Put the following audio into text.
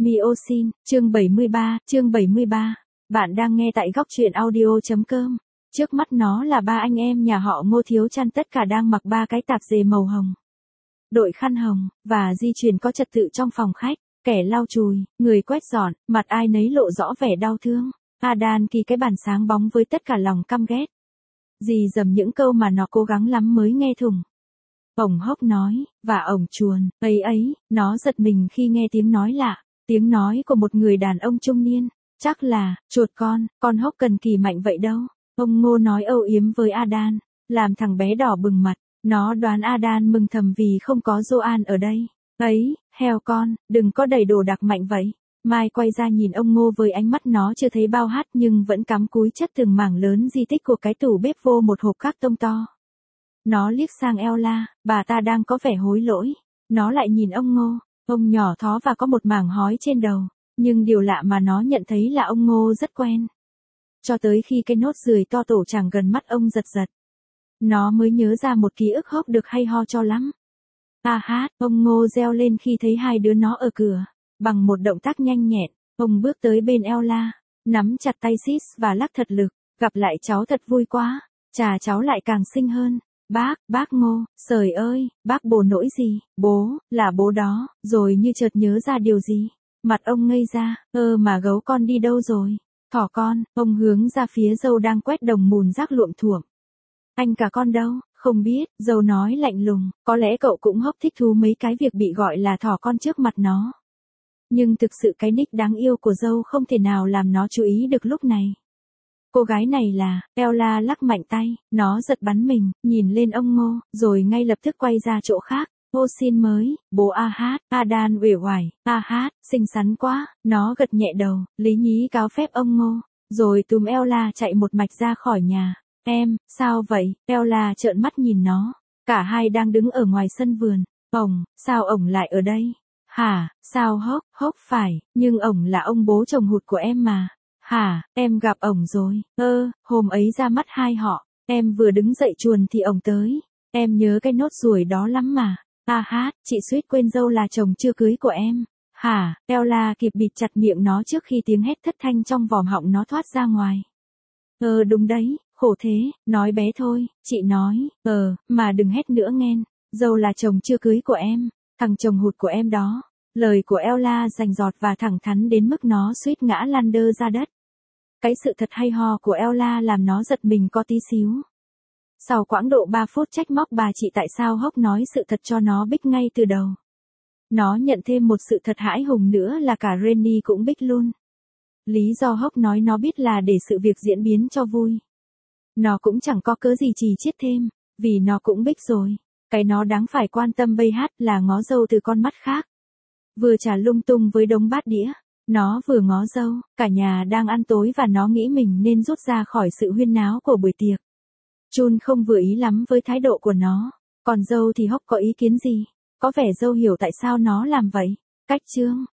Miosin, chương 73. Bạn đang nghe tại góc truyện audio.com. Trước mắt nó là ba anh em nhà họ Ngô Thiếu Chăn, tất cả đang mặc ba cái tạp dề màu hồng, đội khăn hồng, và di chuyển có trật tự trong phòng khách. Kẻ lau chùi, người quét dọn, mặt ai nấy lộ rõ vẻ đau thương. Adan kỳ cái bàn sáng bóng với tất cả lòng căm ghét. Dì dầm những câu mà nó cố gắng lắm mới nghe thủng. Ổng hốc nói, và ổng chuồn, ấy, nó giật mình khi nghe tiếng nói lạ, tiếng nói của một người đàn ông trung niên, chắc là, chuột con hốc cần kỳ mạnh vậy đâu. Ông Ngô nói âu yếm với Adan, làm thằng bé đỏ bừng mặt, nó đoán Adan mừng thầm vì không có Joan ở đây. Ấy, heo con, đừng có đẩy đồ đặc mạnh vậy. Mai quay ra nhìn ông Ngô với ánh mắt nó chưa thấy bao hát nhưng vẫn cắm cúi chất từng mảng lớn di tích của cái tủ bếp vô một hộp các tông to. Nó liếc sang Ella, bà ta đang có vẻ hối lỗi. Nó lại nhìn ông Ngô, ông nhỏ thó và có một mảng hói trên đầu. Nhưng điều lạ mà nó nhận thấy là ông Ngô rất quen. Cho tới khi cái nốt ruồi to tổ chẳng gần mắt ông giật. Nó mới nhớ ra một ký ức hốc được hay ho cho lắm. Ông Ngô reo lên khi thấy hai đứa nó ở cửa. Bằng một động tác nhanh nhẹn, ông bước tới bên Ella, nắm chặt tay Sis và lắc thật lực. Gặp lại cháu thật vui quá. Chà, cháu lại càng xinh hơn. Bác Ngô, trời ơi, bác bồ nỗi gì, bố, là bố đó, rồi như chợt nhớ ra điều gì. Mặt ông ngây ra, mà gấu con đi đâu rồi? Thỏ con, ông hướng ra phía dâu đang quét đồng mùn rác luộm thuộm. Anh cả con đâu? Không biết, dâu nói lạnh lùng, có lẽ cậu cũng hốc thích thú mấy cái việc bị gọi là thỏ con trước mặt nó. Nhưng thực sự cái nick đáng yêu của dâu không thể nào làm nó chú ý được lúc này. Cô gái này là, Ella lắc mạnh tay, nó giật bắn mình, nhìn lên ông Ngô, rồi ngay lập tức quay ra chỗ khác. Ô xin mới, bố Adan uể oải, xinh xắn quá, nó gật nhẹ đầu, lý nhí cáo phép ông Ngô, rồi túm Ella chạy một mạch ra khỏi nhà. Em, sao vậy? Ella trợn mắt nhìn nó, cả hai đang đứng ở ngoài sân vườn. Sao ổng lại ở đây? Hả, sao hốc phải, nhưng ổng là ông bố chồng hụt của em mà. Hả, em gặp ổng rồi, hôm ấy ra mắt hai họ, em vừa đứng dậy chuồn thì ổng tới, em nhớ cái nốt ruồi đó lắm mà. Chị suýt quên dâu là chồng chưa cưới của em. Hả, Ella kịp bịt chặt miệng nó trước khi tiếng hét thất thanh trong vòm họng nó thoát ra ngoài. Đúng đấy, khổ thế, nói bé thôi, chị nói, mà đừng hét nữa nghen, dâu là chồng chưa cưới của em, thằng chồng hụt của em đó. Lời của Ella rành rọt và thẳng thắn đến mức nó suýt ngã lăn đơ ra đất. Cái sự thật hay ho của Ella làm nó giật mình có tí xíu. Sau quãng độ 3 phút trách móc bà chị tại sao hốc nói sự thật cho nó bích ngay từ đầu. Nó nhận thêm một sự thật hãi hùng nữa là cả Rennie cũng bích luôn. Lý do hốc nói nó biết là để sự việc diễn biến cho vui. Nó cũng chẳng có cớ gì trì chiết thêm, vì nó cũng bích rồi. Cái nó đáng phải quan tâm bây hát là ngó dâu từ con mắt khác. Vừa trả lung tung với đống bát đĩa, nó vừa ngó dâu, cả nhà đang ăn tối và nó nghĩ mình nên rút ra khỏi sự huyên náo của buổi tiệc. Chun không vừa ý lắm với thái độ của nó, còn dâu thì hốc có ý kiến gì? Có vẻ dâu hiểu tại sao nó làm vậy. Cách chương